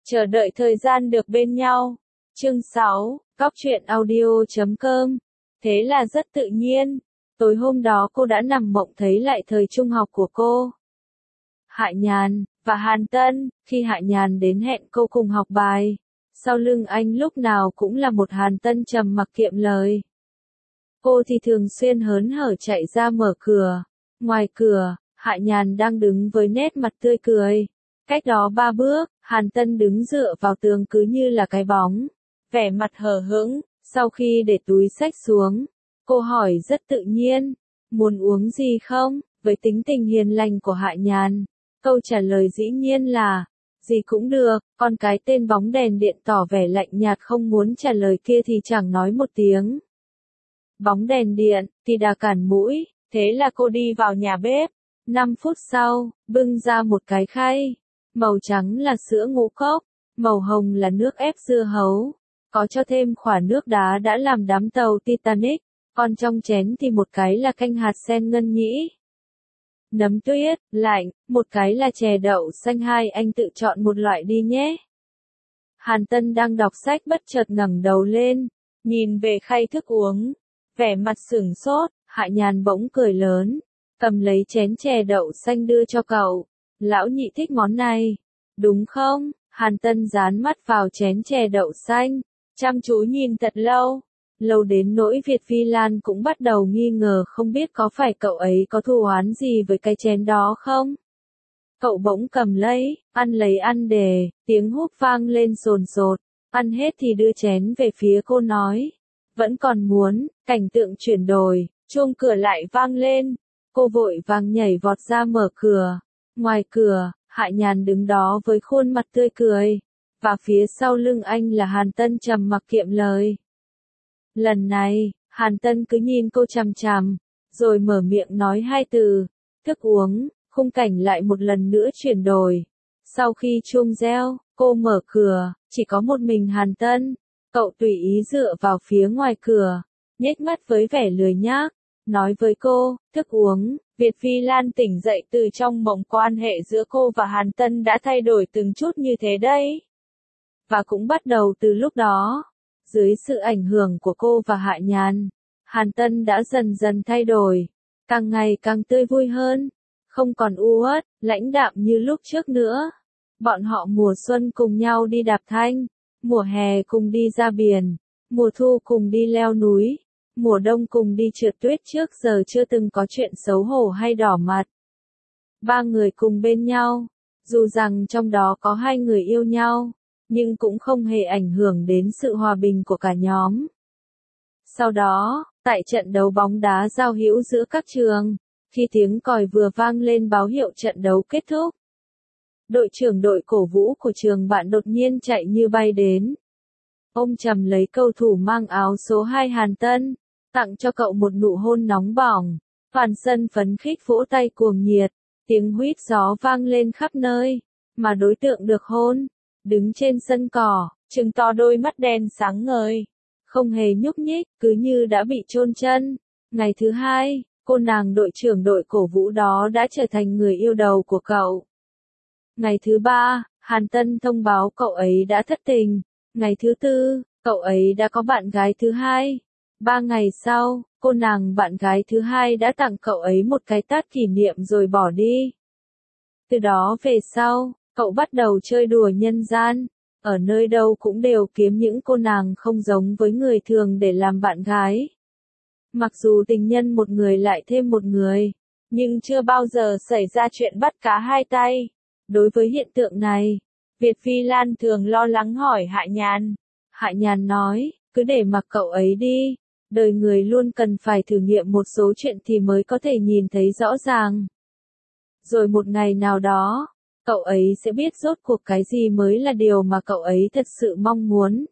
Chờ đợi thời gian được bên nhau. Chương 6, cóc truyện audio.com. Thế là rất tự nhiên. Tối hôm đó cô đã nằm mộng thấy lại thời trung học của cô. Hạ Nhàn và Hàn Tân, khi Hạ Nhàn đến hẹn cô cùng học bài, sau lưng anh lúc nào cũng là một Hàn Tân trầm mặc kiệm lời. Cô thì thường xuyên hớn hở chạy ra mở cửa. Ngoài cửa, Hạ Nhàn đang đứng với nét mặt tươi cười. Cách đó 3 bước, Hàn Tân đứng dựa vào tường cứ như là cái bóng, vẻ mặt hờ hững. Sau khi để túi xách xuống, cô hỏi rất tự nhiên, muốn uống gì không? Với tính tình hiền lành của Hạ Nhàn, câu trả lời dĩ nhiên là, gì cũng được. Còn cái tên bóng đèn điện tỏ vẻ lạnh nhạt không muốn trả lời kia thì chẳng nói một tiếng. Bóng đèn điện thì đã cản mũi, thế là cô đi vào nhà bếp. 5 phút sau, bưng ra một cái khay. Màu trắng là sữa ngũ cốc, màu hồng là nước ép dưa hấu, có cho thêm khỏa nước đá đã làm đắm tàu Titanic, còn trong chén thì một cái là canh hạt sen ngân nhĩ. Nấm tuyết, lạnh, một cái là chè đậu xanh, hai anh tự chọn một loại đi nhé. Hàn Tân đang đọc sách bất chợt ngẩng đầu lên, nhìn về khay thức uống, vẻ mặt sửng sốt. Hạ Nhàn bỗng cười lớn, cầm lấy chén chè đậu xanh đưa cho cậu. Lão nhị thích món này, đúng không? Hàn Tân dán mắt vào chén chè đậu xanh, chăm chú nhìn thật lâu. Lâu đến nỗi Việt Phi Lan cũng bắt đầu nghi ngờ không biết có phải cậu ấy có thù oán gì với cái chén đó không? Cậu bỗng cầm lấy ăn đề, tiếng húp vang lên sồn sột, ăn hết thì đưa chén về phía cô nói. Vẫn còn muốn, cảnh tượng chuyển đổi, chuông cửa lại vang lên, cô vội vàng nhảy vọt ra mở cửa. Ngoài cửa, Hạ Nhàn đứng đó với khuôn mặt tươi cười, và phía sau lưng anh là Hàn Tân trầm mặc kiệm lời. Lần này, Hàn Tân cứ nhìn cô chằm chằm, rồi mở miệng nói hai từ, thức uống. Khung cảnh lại một lần nữa chuyển đổi. Sau khi chuông reo, cô mở cửa, chỉ có một mình Hàn Tân. Cậu tùy ý dựa vào phía ngoài cửa, nhếch mắt với vẻ lười nhác, nói với cô, thức uống. Việt Phi Lan tỉnh dậy từ trong mộng, quan hệ giữa cô và Hàn Tân đã thay đổi từng chút như thế đấy. Và cũng bắt đầu từ lúc đó, dưới sự ảnh hưởng của cô và Hạ Nhàn, Hàn Tân đã dần dần thay đổi, càng ngày càng tươi vui hơn, không còn u uất, lãnh đạm như lúc trước nữa. Bọn họ mùa xuân cùng nhau đi đạp thanh, mùa hè cùng đi ra biển, mùa thu cùng đi leo núi, mùa đông cùng đi trượt tuyết, trước giờ chưa từng có chuyện xấu hổ hay đỏ mặt. 3 người cùng bên nhau, dù rằng trong đó có 2 người yêu nhau, nhưng cũng không hề ảnh hưởng đến sự hòa bình của cả nhóm. Sau đó, tại trận đấu bóng đá giao hữu giữa các trường, khi tiếng còi vừa vang lên báo hiệu trận đấu kết thúc, đội trưởng đội cổ vũ của trường bạn đột nhiên chạy như bay đến. Ôm chầm lấy cầu thủ mang áo số 2 Hàn Tân, tặng cho cậu một nụ hôn nóng bỏng. Toàn sân phấn khích vỗ tay cuồng nhiệt, tiếng huýt gió vang lên khắp nơi, mà đối tượng được hôn, đứng trên sân cỏ, trừng to đôi mắt đen sáng ngời, không hề nhúc nhích, cứ như đã bị chôn chân. Ngày thứ 2, cô nàng đội trưởng đội cổ vũ đó đã trở thành người yêu đầu của cậu. Ngày thứ 3, Hàn Tân thông báo cậu ấy đã thất tình. Ngày thứ 4, cậu ấy đã có bạn gái thứ 2. 3 ngày sau, cô nàng bạn gái thứ 2 đã tặng cậu ấy một cái tát kỷ niệm rồi bỏ đi. Từ đó về sau, cậu bắt đầu chơi đùa nhân gian, ở nơi đâu cũng đều kiếm những cô nàng không giống với người thường để làm bạn gái. Mặc dù tình nhân một người lại thêm một người, nhưng chưa bao giờ xảy ra chuyện bắt cá hai tay. Đối với hiện tượng này, Việt Phi Lan thường lo lắng hỏi Hạ Nhàn. Hạ Nhàn nói, cứ để mặc cậu ấy đi, đời người luôn cần phải thử nghiệm một số chuyện thì mới có thể nhìn thấy rõ ràng. Rồi một ngày nào đó, cậu ấy sẽ biết rốt cuộc cái gì mới là điều mà cậu ấy thật sự mong muốn.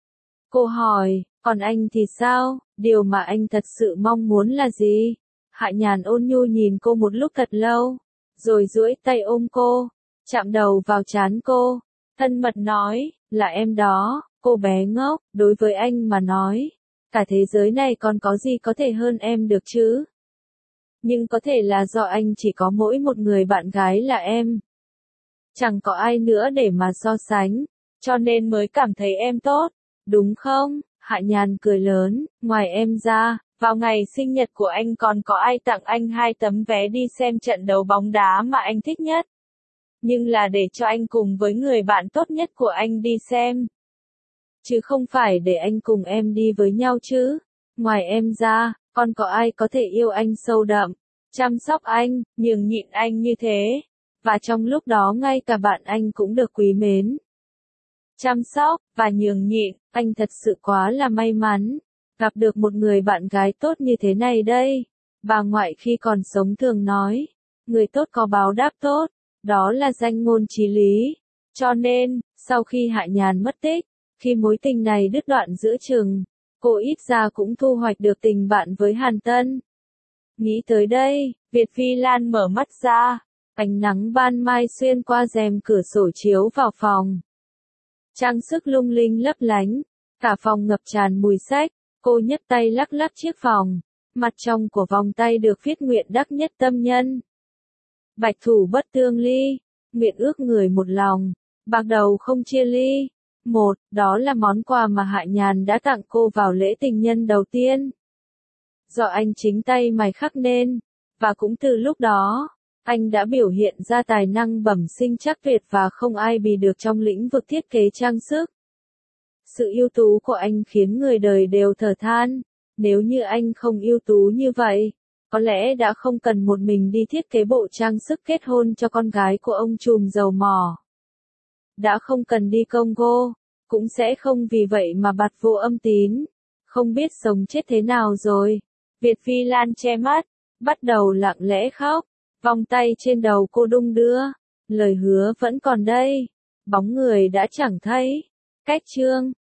Cô hỏi, còn anh thì sao, điều mà anh thật sự mong muốn là gì? Hạ Nhàn ôn nhu nhìn cô một lúc thật lâu, rồi duỗi tay ôm cô, chạm đầu vào trán cô, thân mật nói, là em đó, cô bé ngốc, đối với anh mà nói, cả thế giới này còn có gì có thể hơn em được chứ? Nhưng có thể là do anh chỉ có mỗi một người bạn gái là em. Chẳng có ai nữa để mà so sánh. cho nên mới cảm thấy em tốt, đúng không? Hạ Nhàn cười lớn, ngoài em ra, vào ngày sinh nhật của anh còn có ai tặng anh 2 tấm vé đi xem trận đấu bóng đá mà anh thích nhất? Nhưng là để cho anh cùng với người bạn tốt nhất của anh đi xem. Chứ không phải để anh cùng em đi với nhau chứ. Ngoài em ra, còn có ai có thể yêu anh sâu đậm, chăm sóc anh, nhường nhịn anh như thế. Và trong lúc đó ngay cả bạn anh cũng được quý mến, chăm sóc, và nhường nhịn, anh thật sự quá là may mắn. Gặp được một người bạn gái tốt như thế này đây. Bà ngoại khi còn sống thường nói, người tốt có báo đáp tốt, đó là danh ngôn chí lý. Cho nên, sau khi Hạ Nhàn mất tích, khi mối tình này đứt đoạn giữa chừng, cô ít ra cũng thu hoạch được tình bạn với Hàn Tân. Nghĩ tới đây, Việt Phi Lan mở mắt ra, ánh nắng ban mai xuyên qua rèm cửa sổ chiếu vào phòng. Trang sức lung linh lấp lánh, cả phòng ngập tràn mùi sách, cô nhấc tay lắc lắc chiếc vòng, mặt trong của vòng tay được viết nguyện đắc nhất tâm nhân. Bạch thủ bất tương ly, nguyện ước người một lòng, bạc đầu không chia ly. Một, đó là món quà mà Hạ Nhàn đã tặng cô vào lễ tình nhân đầu tiên. Do anh chính tay mài khắc nên, và cũng từ lúc đó, anh đã biểu hiện ra tài năng bẩm sinh chắc tuyệt và không ai bì được trong lĩnh vực thiết kế trang sức. Sự ưu tú của anh khiến người đời đều thở than, nếu như anh không ưu tú như vậy, có lẽ đã không cần một mình đi thiết kế bộ trang sức kết hôn cho con gái của ông trùm dầu mỏ. Đã không cần đi Congo, cũng sẽ không vì vậy mà bặt vô âm tín, không biết sống chết thế nào rồi. Việt Phi Lan che mắt, bắt đầu lặng lẽ khóc, vòng tay trên đầu cô đung đưa, lời hứa vẫn còn đây, bóng người đã chẳng thấy. Cách chương